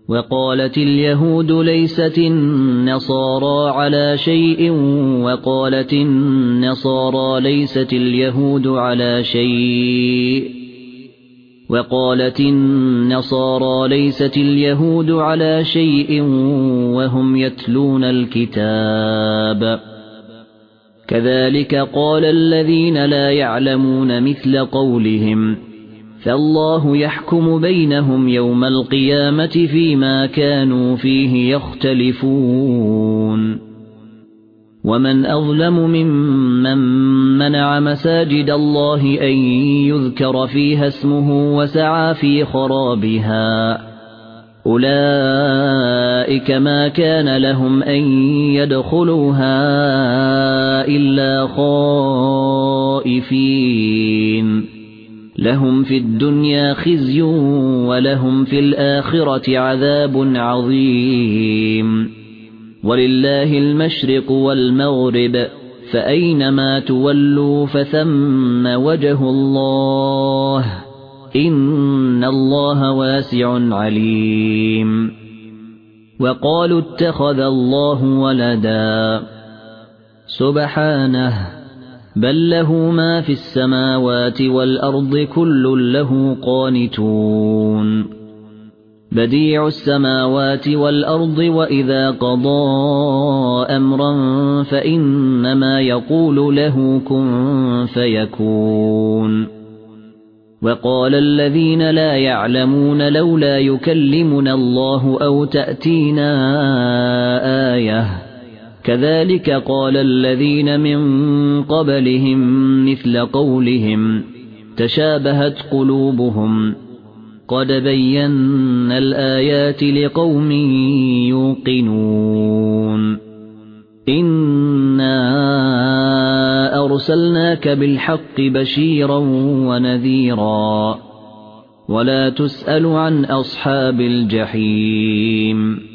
وقالت اليهود ليست النصارى على شيء وقالت النصارى ليست اليهود على شيء وقالت النصارى ليست اليهود على شيء وهم يتلون الكتاب كذلك قال الذين لا يعلمون مثل قولهم فالله يحكم بينهم يوم القيامة فيما كانوا فيه يختلفون ومن أظلم ممن منع مساجد الله أن يذكر فيها اسمه وسعى في خرابها أولئك ما كان لهم أن يدخلوها إلا خائفين لهم في الدنيا خزي ولهم في الآخرة عذاب عظيم ولله المشرق والمغرب فأينما تولوا فثم وجه الله إن الله واسع عليم وقالوا اتخذ الله ولدا سبحانه بل له ما في السماوات والأرض كل له قانتون بديع السماوات والأرض وإذا قضى أمرا فإنما يقول له كن فيكون وقال الذين لا يعلمون لولا يكلمنا الله أو تأتينا آية كذلك قال الذين من قبلهم مثل قولهم تشابهت قلوبهم قد بينا الآيات لقوم يوقنون إنا أرسلناك بالحق بشيرا ونذيرا ولا تسأل عن أصحاب الجحيم